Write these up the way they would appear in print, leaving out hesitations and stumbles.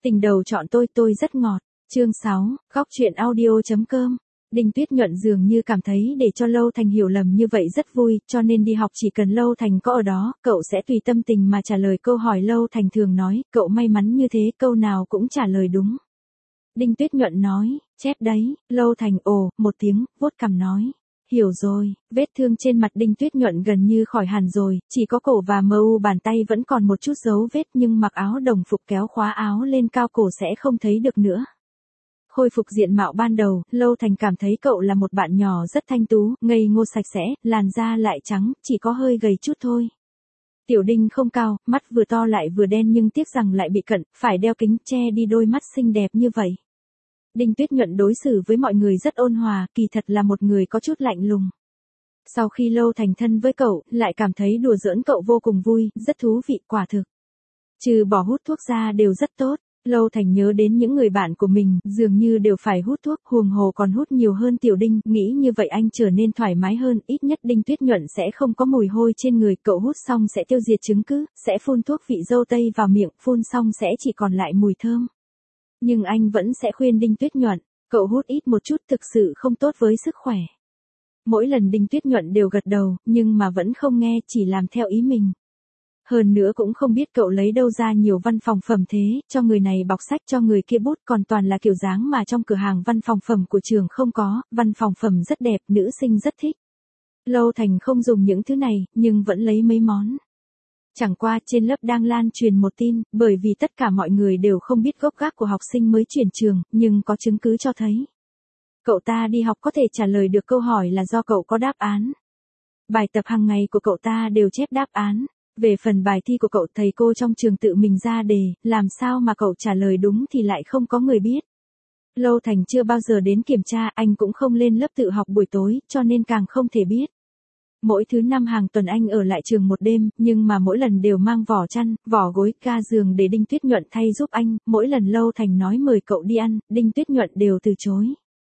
Tình đầu chọn tôi rất ngọt. Chương 6, góc truyện audio.com. Đinh Tuyết Nhuận dường như cảm thấy để cho Lâu Thành hiểu lầm như vậy rất vui, cho nên đi học chỉ cần Lâu Thành có ở đó, cậu sẽ tùy tâm tình mà trả lời câu hỏi Lâu Thành thường nói, cậu may mắn như thế, câu nào cũng trả lời đúng. Đinh Tuyết Nhuận nói, chép đấy, Lâu Thành ồ, một tiếng, vuốt cằm nói. Hiểu rồi, vết thương trên mặt Đinh Tuyết Nhuận gần như khỏi hẳn rồi, chỉ có cổ và bàn tay vẫn còn một chút dấu vết nhưng mặc áo đồng phục kéo khóa áo lên cao cổ sẽ không thấy được nữa. Khôi phục diện mạo ban đầu, Lâu Thành cảm thấy cậu là một bạn nhỏ rất thanh tú, ngây ngô sạch sẽ, làn da lại trắng, chỉ có hơi gầy chút thôi. Tiểu Đinh không cao, mắt vừa to lại vừa đen nhưng tiếc rằng lại bị cận, phải đeo kính che đi đôi mắt xinh đẹp như vậy. Đinh Tuyết Nhuận đối xử với mọi người rất ôn hòa, kỳ thật là một người có chút lạnh lùng. Sau khi Lâu Thành thân với cậu, lại cảm thấy đùa giỡn cậu vô cùng vui, rất thú vị quả thực. Trừ bỏ hút thuốc ra đều rất tốt. Lâu Thành nhớ đến những người bạn của mình, dường như đều phải hút thuốc, huống hồ còn hút nhiều hơn Tiểu Đinh, nghĩ như vậy anh trở nên thoải mái hơn, ít nhất Đinh Tuyết Nhuận sẽ không có mùi hôi trên người, cậu hút xong sẽ tiêu diệt chứng cứ, sẽ phun thuốc vị dâu tây vào miệng, phun xong sẽ chỉ còn lại mùi thơm. Nhưng anh vẫn sẽ khuyên Đinh Tuyết Nhuận, cậu hút ít một chút thực sự không tốt với sức khỏe. Mỗi lần Đinh Tuyết Nhuận đều gật đầu, nhưng mà vẫn không nghe, chỉ làm theo ý mình. Hơn nữa cũng không biết cậu lấy đâu ra nhiều văn phòng phẩm thế, cho người này bọc sách cho người kia bút còn toàn là kiểu dáng mà trong cửa hàng văn phòng phẩm của trường không có, văn phòng phẩm rất đẹp, nữ sinh rất thích. Lâu Thành không dùng những thứ này, nhưng vẫn lấy mấy món. Chẳng qua trên lớp đang lan truyền một tin, bởi vì tất cả mọi người đều không biết gốc gác của học sinh mới chuyển trường, nhưng có chứng cứ cho thấy. Cậu ta đi học có thể trả lời được câu hỏi là do cậu có đáp án. Bài tập hàng ngày của cậu ta đều chép đáp án. Về phần bài thi của cậu thầy cô trong trường tự mình ra đề, làm sao mà cậu trả lời đúng thì lại không có người biết. Lâu Thành chưa bao giờ đến kiểm tra, anh cũng không lên lớp tự học buổi tối, cho nên càng không thể biết. Mỗi thứ 5 hàng tuần anh ở lại trường một đêm, nhưng mà mỗi lần đều mang vỏ chăn, vỏ gối, ga giường để Đinh Tuyết Nhuận thay giúp anh, mỗi lần Lâu Thành nói mời cậu đi ăn, Đinh Tuyết Nhuận đều từ chối.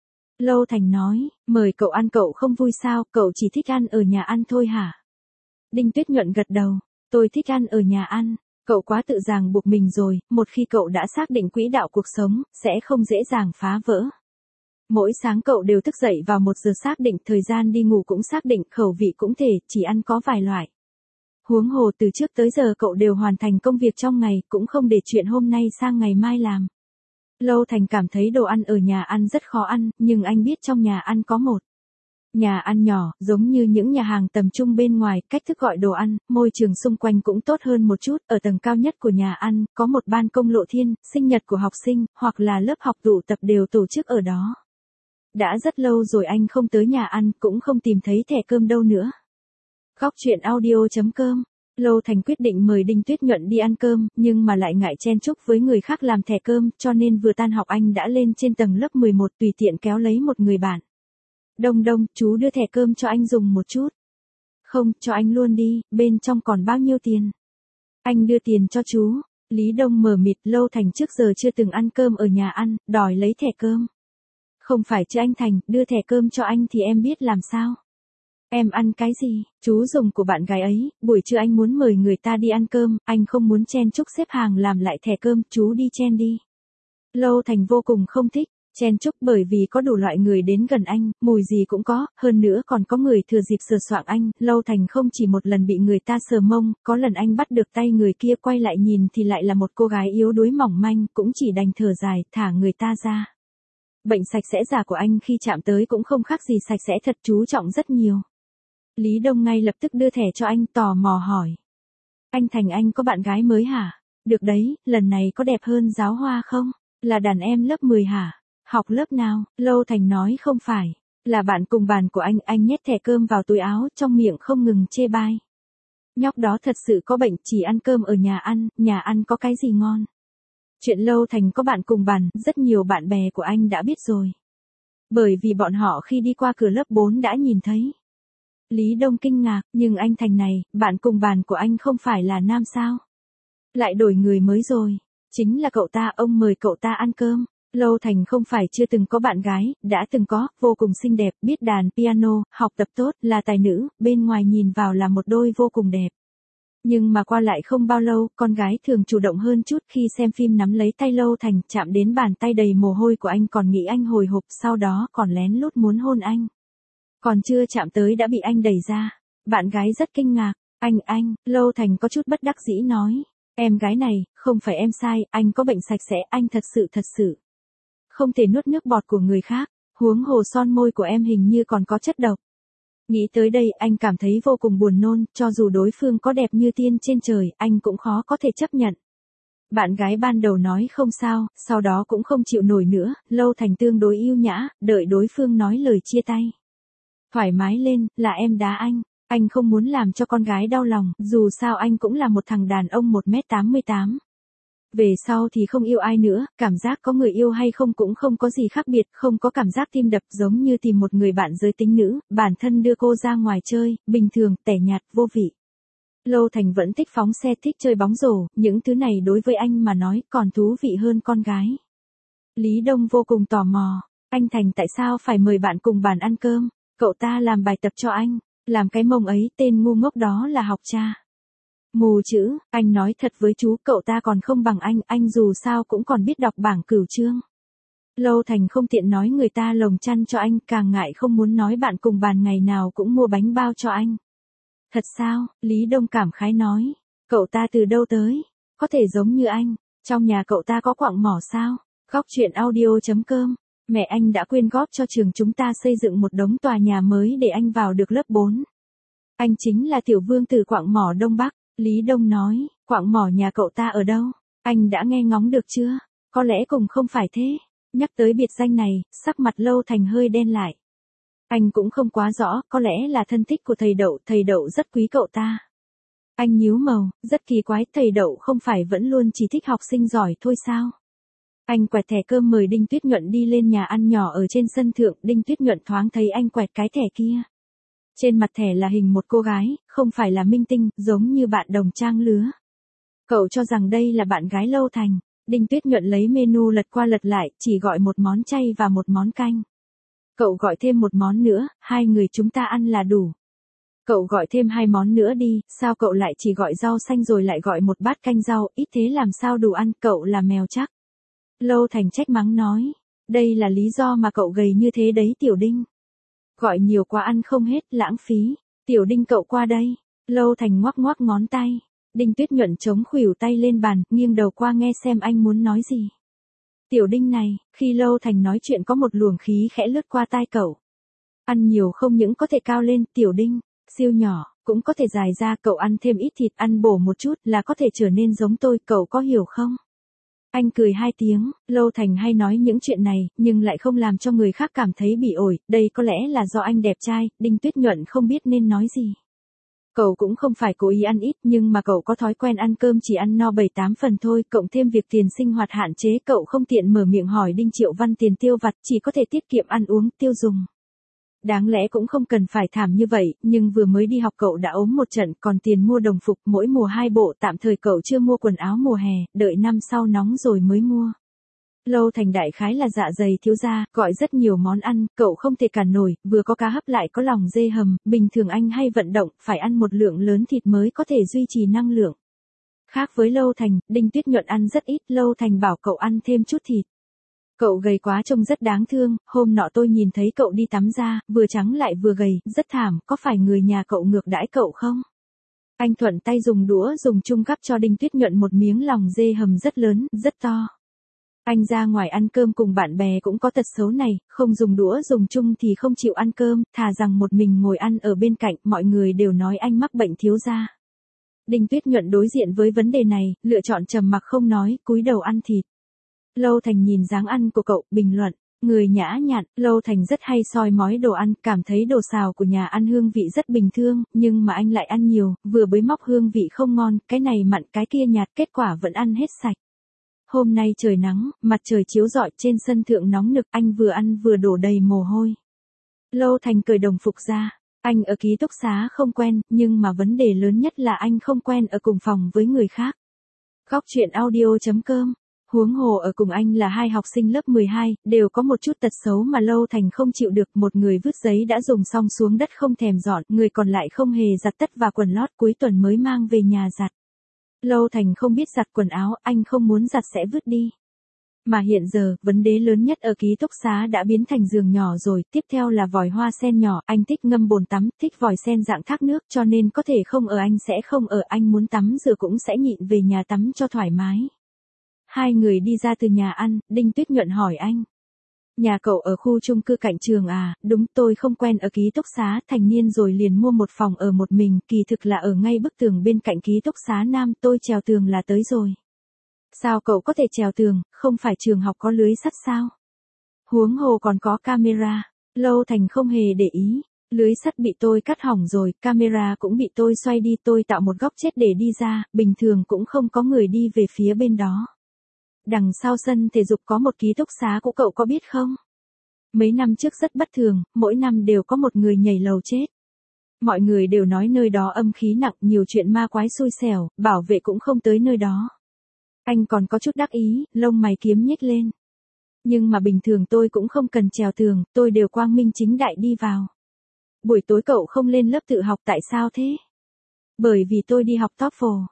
Lâu Thành nói, mời cậu ăn cậu không vui sao, cậu chỉ thích ăn ở nhà ăn thôi hả? Đinh Tuyết Nhuận gật đầu. Tôi thích ăn ở nhà ăn, cậu quá tự ràng buộc mình rồi, một khi cậu đã xác định quỹ đạo cuộc sống, sẽ không dễ dàng phá vỡ. Mỗi sáng cậu đều thức dậy vào 1 giờ xác định, thời gian đi ngủ cũng xác định, khẩu vị cũng thể, chỉ ăn có vài loại. Huống hồ từ trước tới giờ cậu đều hoàn thành công việc trong ngày, cũng không để chuyện hôm nay sang ngày mai làm. Lâu Thành cảm thấy đồ ăn ở nhà ăn rất khó ăn, nhưng anh biết trong nhà ăn có một nhà ăn nhỏ, giống như những nhà hàng tầm trung bên ngoài, cách thức gọi đồ ăn, môi trường xung quanh cũng tốt hơn một chút, ở tầng cao nhất của nhà ăn, có một ban công lộ thiên, sinh nhật của học sinh, hoặc là lớp học tụ tập đều tổ chức ở đó. Đã rất lâu rồi anh không tới nhà ăn, cũng không tìm thấy thẻ cơm đâu nữa. Góc truyện audio.com. Lâu Thành quyết định mời Đinh Tuyết Nhuận đi ăn cơm, nhưng mà lại ngại chen chúc với người khác làm thẻ cơm, cho nên vừa tan học anh đã lên trên tầng lớp 11 tùy tiện kéo lấy một người bạn. Đông, chú đưa thẻ cơm cho anh dùng một chút. Không, cho anh luôn đi, bên trong còn bao nhiêu tiền? Anh đưa tiền cho chú. Lý Đông mờ mịt, Lâu Thành trước giờ chưa từng ăn cơm ở nhà ăn, đòi lấy thẻ cơm. Không phải chứ anh Thành, đưa thẻ cơm cho anh thì em biết làm sao? Em ăn cái gì? Chú dùng của bạn gái ấy, buổi trưa anh muốn mời người ta đi ăn cơm, anh không muốn chen chúc xếp hàng làm lại thẻ cơm, chú đi chen đi. Lâu Thành vô cùng không thích. Chen chúc bởi vì có đủ loại người đến gần anh, mùi gì cũng có, hơn nữa còn có người thừa dịp sờ soạng anh, Lâu Thành không chỉ một lần bị người ta sờ mông, có lần anh bắt được tay người kia quay lại nhìn thì lại là một cô gái yếu đuối mỏng manh, cũng chỉ đành thở dài, thả người ta ra. Bệnh sạch sẽ giả của anh khi chạm tới cũng không khác gì sạch sẽ thật, chú trọng rất nhiều. Lý Đông ngay lập tức đưa thẻ cho anh, tò mò hỏi. Anh Thành anh có bạn gái mới hả? Được đấy, lần này có đẹp hơn Giáo Hoa không? Là đàn em lớp 10 hả? Học lớp nào? Lâu Thành nói không phải. Là bạn cùng bàn của anh nhét thẻ cơm vào túi áo, trong miệng không ngừng chê bai. Nhóc đó thật sự có bệnh, chỉ ăn cơm ở nhà ăn có cái gì ngon. Chuyện Lâu Thành có bạn cùng bàn, rất nhiều bạn bè của anh đã biết rồi. Bởi vì bọn họ khi đi qua cửa lớp 4 đã nhìn thấy. Lý Đông kinh ngạc, nhưng anh Thành này, bạn cùng bàn của anh không phải là nam sao? Lại đổi người mới rồi. Chính là cậu ta, ông mời cậu ta ăn cơm. Lâu Thành không phải chưa từng có bạn gái, đã từng có, vô cùng xinh đẹp, biết đàn piano, học tập tốt, là tài nữ, bên ngoài nhìn vào là một đôi vô cùng đẹp. Nhưng mà qua lại không bao lâu, con gái thường chủ động hơn chút khi xem phim nắm lấy tay Lâu Thành, chạm đến bàn tay đầy mồ hôi của anh còn nghĩ anh hồi hộp, sau đó còn lén lút muốn hôn anh. Còn chưa chạm tới đã bị anh đẩy ra. Bạn gái rất kinh ngạc. Anh, Lâu Thành có chút bất đắc dĩ nói. Em gái này, không phải em sai, anh có bệnh sạch sẽ, anh thật sự. Không thể nuốt nước bọt của người khác, huống hồ son môi của em hình như còn có chất độc. Nghĩ tới đây anh cảm thấy vô cùng buồn nôn, cho dù đối phương có đẹp như tiên trên trời, anh cũng khó có thể chấp nhận. Bạn gái ban đầu nói không sao, sau đó cũng không chịu nổi nữa, Lâu Thành tương đối yêu nhã, đợi đối phương nói lời chia tay. Thoải mái lên, là em đá anh không muốn làm cho con gái đau lòng, dù sao anh cũng là một thằng đàn ông 1m88. Về sau thì không yêu ai nữa, cảm giác có người yêu hay không cũng không có gì khác biệt, không có cảm giác tim đập giống như tìm một người bạn giới tính nữ, bản thân đưa cô ra ngoài chơi, bình thường, tẻ nhạt, vô vị. Lâu Thành vẫn thích phóng xe, thích chơi bóng rổ, những thứ này đối với anh mà nói còn thú vị hơn con gái. Lý Đông vô cùng tò mò, anh Thành tại sao phải mời bạn cùng bàn ăn cơm, cậu ta làm bài tập cho anh, làm cái mông ấy, tên ngu ngốc đó là học cha. Mù chữ, anh nói thật với chú, cậu ta còn không bằng anh dù sao cũng còn biết đọc bảng cửu chương. Lâu Thành không tiện nói người ta lồng chăn cho anh, càng ngại không muốn nói bạn cùng bàn ngày nào cũng mua bánh bao cho anh. Thật sao, Lý Đông cảm khái nói, cậu ta từ đâu tới, có thể giống như anh, trong nhà cậu ta có quặng mỏ sao, Góc Chuyện Audio.com, mẹ anh đã quyên góp cho trường chúng ta xây dựng một đống tòa nhà mới để anh vào được lớp 4. Anh chính là tiểu vương từ quặng mỏ Đông Bắc. Lý Đông nói, quặng mỏ nhà cậu ta ở đâu? Anh đã nghe ngóng được chưa? Có lẽ cùng không phải thế. Nhắc tới biệt danh này, sắc mặt Lâu Thành hơi đen lại. Anh cũng không quá rõ, có lẽ là thân thích của thầy Đậu rất quý cậu ta. Anh nhíu màu, rất kỳ quái, thầy Đậu không phải vẫn luôn chỉ thích học sinh giỏi thôi sao? Anh quẹt thẻ cơm mời Đinh Tuyết Nhuận đi lên nhà ăn nhỏ ở trên sân thượng, Đinh Tuyết Nhuận thoáng thấy anh quẹt cái thẻ kia. Trên mặt thẻ là hình một cô gái, không phải là minh tinh, giống như bạn đồng trang lứa. Cậu cho rằng đây là bạn gái Lâu Thành. Đinh Tuyết Nhuận lấy menu lật qua lật lại, chỉ gọi một món chay và một món canh. Cậu gọi thêm một món nữa, hai người chúng ta ăn là đủ. Cậu gọi thêm 2 món nữa đi, sao cậu lại chỉ gọi rau xanh rồi lại gọi một bát canh rau, ít thế làm sao đủ ăn, cậu là mèo chắc. Lâu Thành trách mắng nói, đây là lý do mà cậu gầy như thế đấy Tiểu Đinh. Gọi nhiều quá ăn không hết, lãng phí. Tiểu Đinh cậu qua đây. Lâu Thành ngoắc ngoắc ngón tay. Đinh Tuyết Nhuận chống khuỷu tay lên bàn, nghiêng đầu qua nghe xem anh muốn nói gì. Tiểu Đinh này, khi Lâu Thành nói chuyện có một luồng khí khẽ lướt qua tai cậu. Ăn nhiều không những có thể cao lên, Tiểu Đinh, siêu nhỏ, cũng có thể dài ra, cậu ăn thêm ít thịt, ăn bổ một chút là có thể trở nên giống tôi, cậu có hiểu không? Anh cười 2 tiếng, Lâu Thành hay nói những chuyện này, nhưng lại không làm cho người khác cảm thấy bị ổi, đây có lẽ là do anh đẹp trai, Đinh Tuyết Nhuận không biết nên nói gì. Cậu cũng không phải cố ý ăn ít, nhưng mà cậu có thói quen ăn cơm chỉ ăn no 7-8 phần thôi, cộng thêm việc tiền sinh hoạt hạn chế, cậu không tiện mở miệng hỏi Đinh Triệu Văn tiền tiêu vặt, chỉ có thể tiết kiệm ăn uống, tiêu dùng. Đáng lẽ cũng không cần phải thảm như vậy, nhưng vừa mới đi học cậu đã ốm một trận, còn tiền mua đồng phục mỗi mùa 2 bộ, tạm thời cậu chưa mua quần áo mùa hè, đợi năm sau nóng rồi mới mua. Lâu Thành đại khái là dạ dày thiếu gia, gọi rất nhiều món ăn, cậu không thể cản nổi, vừa có cá hấp lại có lòng dê hầm, bình thường anh hay vận động, phải ăn một lượng lớn thịt mới có thể duy trì năng lượng. Khác với Lâu Thành, Đinh Tuyết Nhuận ăn rất ít, Lâu Thành bảo cậu ăn thêm chút thịt. Cậu gầy quá trông rất đáng thương, hôm nọ tôi nhìn thấy cậu đi tắm ra, vừa trắng lại vừa gầy, rất thảm, có phải người nhà cậu ngược đãi cậu không? Anh thuận tay dùng đũa dùng chung gắp cho Đinh Tuyết Nhuận một miếng lòng dê hầm rất lớn, rất to. Anh ra ngoài ăn cơm cùng bạn bè cũng có tật xấu này, không dùng đũa dùng chung thì không chịu ăn cơm, thà rằng một mình ngồi ăn ở bên cạnh, mọi người đều nói anh mắc bệnh thiếu gia. Đinh Tuyết Nhuận đối diện với vấn đề này, lựa chọn trầm mặc không nói, cúi đầu ăn thịt. Lâu Thành nhìn dáng ăn của cậu, bình luận, người nhã nhặn, Lâu Thành rất hay soi mói đồ ăn, cảm thấy đồ xào của nhà ăn hương vị rất bình thường, nhưng mà anh lại ăn nhiều, vừa bới móc hương vị không ngon, cái này mặn cái kia nhạt, kết quả vẫn ăn hết sạch. Hôm nay trời nắng, mặt trời chiếu rọi trên sân thượng nóng nực, anh vừa ăn vừa đổ đầy mồ hôi. Lâu Thành cởi đồng phục ra, anh ở ký túc xá không quen, nhưng mà vấn đề lớn nhất là anh không quen ở cùng phòng với người khác. Góc Chuyện Audio.com Huống hồ ở cùng anh là hai học sinh lớp 12, đều có một chút tật xấu mà Lâu Thành không chịu được. Một người vứt giấy đã dùng xong xuống đất không thèm dọn, người còn lại không hề giặt tất và quần lót, cuối tuần mới mang về nhà giặt. Lâu Thành không biết giặt quần áo, anh không muốn giặt sẽ vứt đi. Mà hiện giờ, vấn đề lớn nhất ở ký túc xá đã biến thành giường nhỏ rồi, tiếp theo là vòi hoa sen nhỏ, anh thích ngâm bồn tắm, thích vòi sen dạng thác nước, cho nên có thể không ở anh sẽ không ở, anh muốn tắm rửa cũng sẽ nhịn về nhà tắm cho thoải mái. Hai người đi ra từ nhà ăn, Đinh Tuyết Nhuận hỏi anh. Nhà cậu ở khu chung cư cạnh trường à? Đúng, tôi không quen ở ký túc xá, thành niên rồi liền mua một phòng ở một mình, kỳ thực là ở ngay bức tường bên cạnh ký túc xá nam, tôi trèo tường là tới rồi. Sao cậu có thể trèo tường, không phải trường học có lưới sắt sao? Huống hồ còn có camera. Lâu Thành không hề để ý. Lưới sắt bị tôi cắt hỏng rồi, camera cũng bị tôi xoay đi, tôi tạo một góc chết để đi ra, bình thường cũng không có người đi về phía bên đó. Đằng sau sân thể dục có một ký túc xá của cậu có biết không? Mấy năm trước rất bất thường, mỗi năm đều có một người nhảy lầu chết. Mọi người đều nói nơi đó âm khí nặng, nhiều chuyện ma quái xui xẻo, bảo vệ cũng không tới nơi đó. Anh còn có chút đắc ý, lông mày kiếm nhếch lên. Nhưng mà bình thường tôi cũng không cần trèo tường, tôi đều quang minh chính đại đi vào. Buổi tối cậu không lên lớp tự học tại sao thế? Bởi vì tôi đi học TOEFL,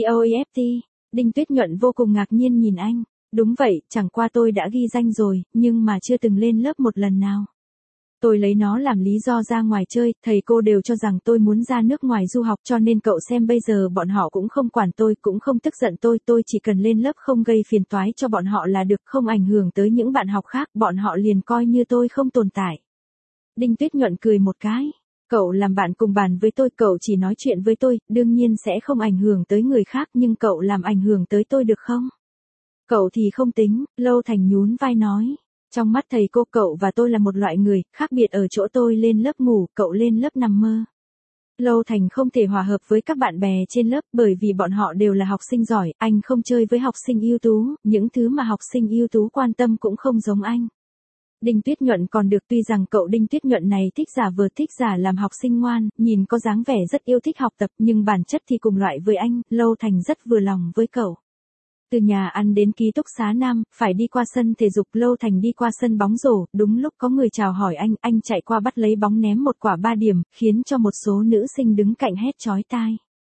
TOEFT. Đinh Tuyết Nhuận vô cùng ngạc nhiên nhìn anh. Đúng vậy, chẳng qua tôi đã ghi danh rồi, nhưng mà chưa từng lên lớp một lần nào. Tôi lấy nó làm lý do ra ngoài chơi, thầy cô đều cho rằng tôi muốn ra nước ngoài du học, cho nên cậu xem bây giờ bọn họ cũng không quản tôi, cũng không tức giận tôi chỉ cần lên lớp không gây phiền toái cho bọn họ là được, không ảnh hưởng tới những bạn học khác, bọn họ liền coi như tôi không tồn tại. Đinh Tuyết Nhuận cười một cái. Cậu làm bạn cùng bàn với tôi, cậu chỉ nói chuyện với tôi, đương nhiên sẽ không ảnh hưởng tới người khác, nhưng cậu làm ảnh hưởng tới tôi được không? Cậu thì không tính, Lâu Thành nhún vai nói. Trong mắt thầy cô cậu và tôi là một loại người, khác biệt ở chỗ tôi lên lớp ngủ, cậu lên lớp nằm mơ. Lâu Thành không thể hòa hợp với các bạn bè trên lớp bởi vì bọn họ đều là học sinh giỏi, anh không chơi với học sinh ưu tú, những thứ mà học sinh ưu tú quan tâm cũng không giống anh. Đinh Tuyết Nhuận còn được, tuy rằng cậu Đinh Tuyết Nhuận này thích giả vờ, thích giả làm học sinh ngoan, nhìn có dáng vẻ rất yêu thích học tập, nhưng bản chất thì cùng loại với anh, Lâu Thành rất vừa lòng với cậu. Từ nhà ăn đến ký túc xá nam, phải đi qua sân thể dục, Lâu Thành đi qua sân bóng rổ, đúng lúc có người chào hỏi anh chạy qua bắt lấy bóng ném một quả 3 điểm, khiến cho một số nữ sinh đứng cạnh hét chói tai.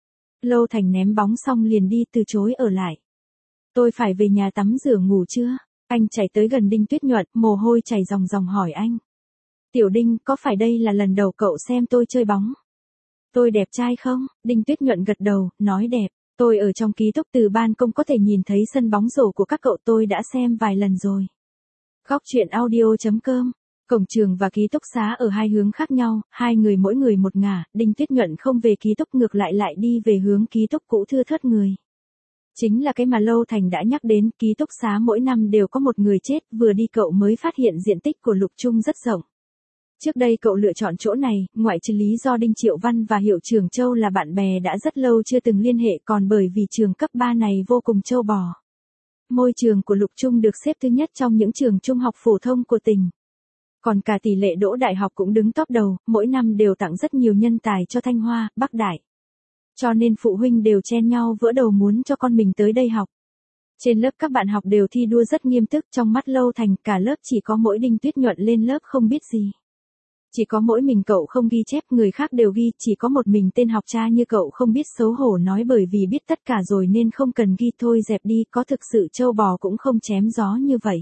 Lâu Thành ném bóng xong liền đi, từ chối ở lại. Tôi phải về nhà tắm rửa ngủ chưa? Anh chạy tới gần Đinh Tuyết Nhuận, mồ hôi chảy ròng ròng hỏi anh. Tiểu Đinh, có phải đây là lần đầu cậu xem tôi chơi bóng? Tôi đẹp trai không? Đinh Tuyết Nhuận gật đầu, nói đẹp. Tôi ở trong ký túc từ ban công có thể nhìn thấy sân bóng rổ của các cậu, tôi đã xem vài lần rồi. Góc truyện audio.com. Cổng trường và ký túc xá ở hai hướng khác nhau, hai người mỗi người một ngả, Đinh Tuyết Nhuận không về ký túc, ngược lại đi về hướng ký túc cũ thưa thớt người. Chính là cái mà Lâu Thành đã nhắc đến, ký túc xá mỗi năm đều có một người chết, vừa đi cậu mới phát hiện diện tích của Lục Trung rất rộng. Trước đây cậu lựa chọn chỗ này, ngoại trừ lý do Đinh Triệu Văn và Hiệu trưởng Châu là bạn bè đã rất lâu chưa từng liên hệ, còn bởi vì trường cấp 3 này vô cùng châu bò. Môi trường của Lục Trung được xếp thứ nhất trong những trường trung học phổ thông của tỉnh. Còn cả tỷ lệ đỗ đại học cũng đứng top đầu, mỗi năm đều tặng rất nhiều nhân tài cho Thanh Hoa, Bắc Đại. Cho nên phụ huynh đều chen nhau vỡ đầu muốn cho con mình tới đây học. Trên lớp các bạn học đều thi đua rất nghiêm túc, trong mắt Lâu Thành cả lớp chỉ có mỗi Đinh Tuyết Nhuận lên lớp không biết gì. Chỉ có mỗi mình cậu không ghi chép, người khác đều ghi, chỉ có một mình tên học cha như cậu không biết xấu hổ nói bởi vì biết tất cả rồi nên không cần ghi, thôi dẹp đi, có thực sự trâu bò cũng không chém gió như vậy.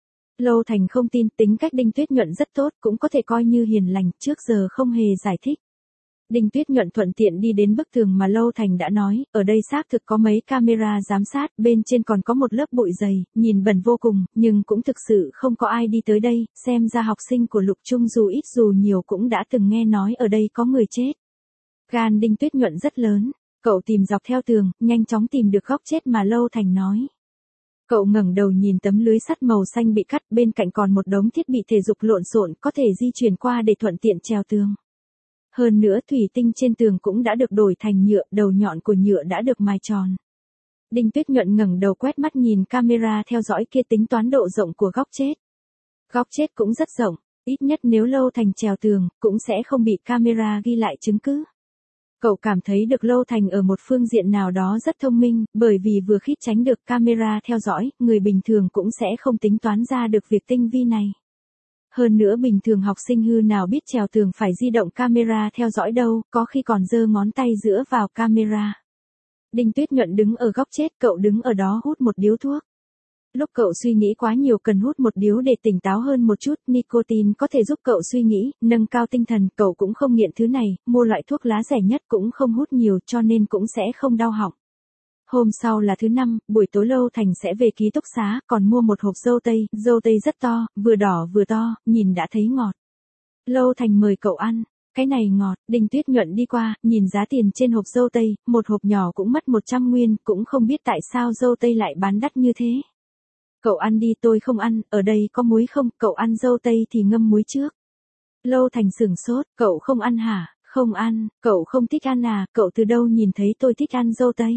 Lâu Thành không tin, tính cách Đinh Tuyết Nhuận rất tốt, cũng có thể coi như hiền lành, trước giờ không hề giải thích. Đinh Tuyết Nhuận thuận tiện đi đến bức tường mà Lâu Thành đã nói, ở đây xác thực có mấy camera giám sát, bên trên còn có một lớp bụi dày, nhìn bẩn vô cùng, nhưng cũng thực sự không có ai đi tới đây, xem ra học sinh của Lục Trung dù ít dù nhiều cũng đã từng nghe nói ở đây có người chết. Gan Đinh Tuyết Nhuận rất lớn, cậu tìm dọc theo tường, nhanh chóng tìm được góc chết mà Lâu Thành nói. Cậu ngẩng đầu nhìn tấm lưới sắt màu xanh bị cắt, bên cạnh còn một đống thiết bị thể dục lộn xộn, có thể di chuyển qua để thuận tiện trèo tường. Hơn nữa thủy tinh trên tường cũng đã được đổi thành nhựa, đầu nhọn của nhựa đã được mài tròn. Đinh Tuyết Nhuận ngẩng đầu quét mắt nhìn camera theo dõi kia, tính toán độ rộng của góc chết. Góc chết cũng rất rộng, ít nhất nếu Lâu Thành trèo tường, cũng sẽ không bị camera ghi lại chứng cứ. Cậu cảm thấy được Lâu Thành ở một phương diện nào đó rất thông minh, bởi vì vừa khít tránh được camera theo dõi, người bình thường cũng sẽ không tính toán ra được việc tinh vi này. Hơn nữa bình thường học sinh hư nào biết trèo tường phải di động camera theo dõi đâu, có khi còn giơ ngón tay giữa vào camera. Đinh Tuyết Nhuận đứng ở góc chết, cậu đứng ở đó hút một điếu thuốc. Lúc cậu suy nghĩ quá nhiều cần hút một điếu để tỉnh táo hơn một chút, nicotine có thể giúp cậu suy nghĩ, nâng cao tinh thần, cậu cũng không nghiện thứ này, mua loại thuốc lá rẻ nhất cũng không hút nhiều cho nên cũng sẽ không đau họng. Hôm sau là thứ năm, buổi tối Lâu Thành sẽ về ký túc xá, còn mua một hộp dâu tây rất to, vừa đỏ vừa to, nhìn đã thấy ngọt. Lâu Thành mời cậu ăn. Cái này ngọt, Đinh Tuyết Nhuận đi qua, nhìn giá tiền trên hộp dâu tây, một hộp nhỏ cũng mất 100 nguyên, cũng không biết tại sao dâu tây lại bán đắt như thế. Cậu ăn đi, tôi không ăn, ở đây có muối không, cậu ăn dâu tây thì ngâm muối trước. Lâu Thành sửng sốt, cậu không ăn hả, không ăn, cậu không thích ăn à, cậu từ đâu nhìn thấy tôi thích ăn dâu tây.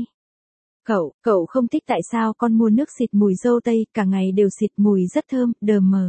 Cậu không thích tại sao con mua nước xịt mùi dâu tây, cả ngày đều xịt mùi rất thơm, đờ mờ.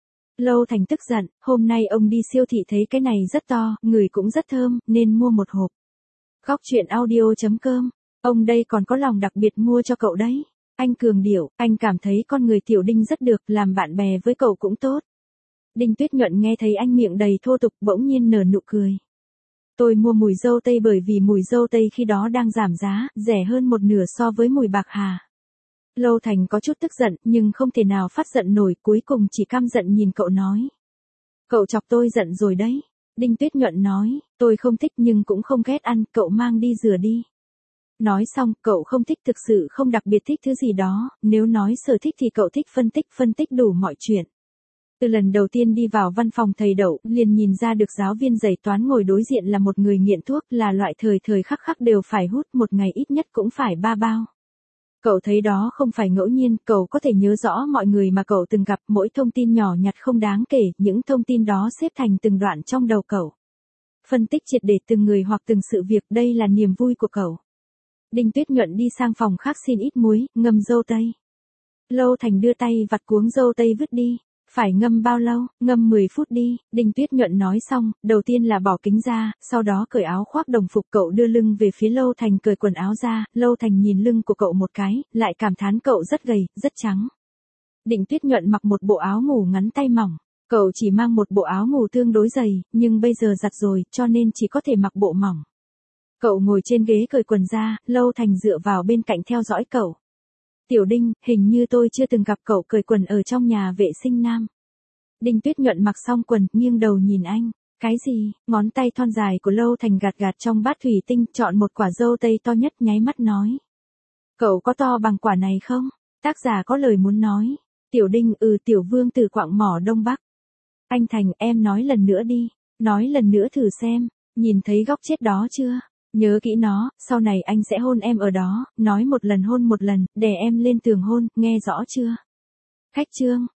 Lâu Thành tức giận, hôm nay ông đi siêu thị thấy cái này rất to, người cũng rất thơm, nên mua một hộp. Góc truyện audio.com, ông đây còn có lòng đặc biệt mua cho cậu đấy. Anh cường điệu, anh cảm thấy con người Tiểu Đinh rất được, làm bạn bè với cậu cũng tốt. Đinh Tuyết Nhuận nghe thấy anh miệng đầy thô tục bỗng nhiên nở nụ cười. Tôi mua mùi dâu tây bởi vì mùi dâu tây khi đó đang giảm giá, rẻ hơn một nửa so với mùi bạc hà. Lâu Thành có chút tức giận, nhưng không thể nào phát giận nổi, cuối cùng chỉ căm giận nhìn cậu nói. Cậu chọc tôi giận rồi đấy. Đinh Tuyết Nhuận nói, tôi không thích nhưng cũng không ghét ăn, cậu mang đi rửa đi. Nói xong, cậu không thích thực sự không đặc biệt thích thứ gì đó, nếu nói sở thích thì cậu thích phân tích đủ mọi chuyện. Từ lần đầu tiên đi vào văn phòng thầy Đậu, liền nhìn ra được giáo viên dạy toán ngồi đối diện là một người nghiện thuốc, là loại thời khắc đều phải hút, một ngày ít nhất cũng phải 3 bao. Cậu thấy đó không phải ngẫu nhiên, cậu có thể nhớ rõ mọi người mà cậu từng gặp, mỗi thông tin nhỏ nhặt không đáng kể, những thông tin đó xếp thành từng đoạn trong đầu cậu. Phân tích triệt để từng người hoặc từng sự việc, đây là niềm vui của cậu. Đinh Tuyết Nhuận đi sang phòng khác xin ít muối, ngâm dâu tây. Lâu Thành đưa tay vặt cuống dâu tây vứt đi. Phải ngâm bao lâu, ngâm 10 phút đi, Đinh Tuyết Nhuận nói xong, đầu tiên là bỏ kính ra, sau đó cởi áo khoác đồng phục, cậu đưa lưng về phía Lâu Thành cởi quần áo ra, Lâu Thành nhìn lưng của cậu một cái, lại cảm thán cậu rất gầy, rất trắng. Đinh Tuyết Nhuận mặc một bộ áo ngủ ngắn tay mỏng, cậu chỉ mang một bộ áo ngủ tương đối dày, nhưng bây giờ giặt rồi, cho nên chỉ có thể mặc bộ mỏng. Cậu ngồi trên ghế cởi quần ra, Lâu Thành dựa vào bên cạnh theo dõi cậu. Tiểu Đinh, hình như tôi chưa từng gặp cậu cởi quần ở trong nhà vệ sinh nam. Đinh Tuyết Nhuận mặc xong quần, nghiêng đầu nhìn anh. Cái gì? Ngón tay thon dài của Lâu Thành gạt trong bát thủy tinh, chọn một quả dâu tây to nhất, nháy mắt nói. Cậu có to bằng quả này không? Tác giả có lời muốn nói. Tiểu Đinh, Tiểu Vương từ Quạng Mỏ Đông Bắc. Anh Thành, em nói lần nữa đi. Nói lần nữa thử xem. Nhìn thấy góc chết đó chưa? Nhớ kỹ nó, sau này anh sẽ hôn em ở đó, nói một lần hôn một lần, đè em lên tường hôn, nghe rõ chưa? Khách chương.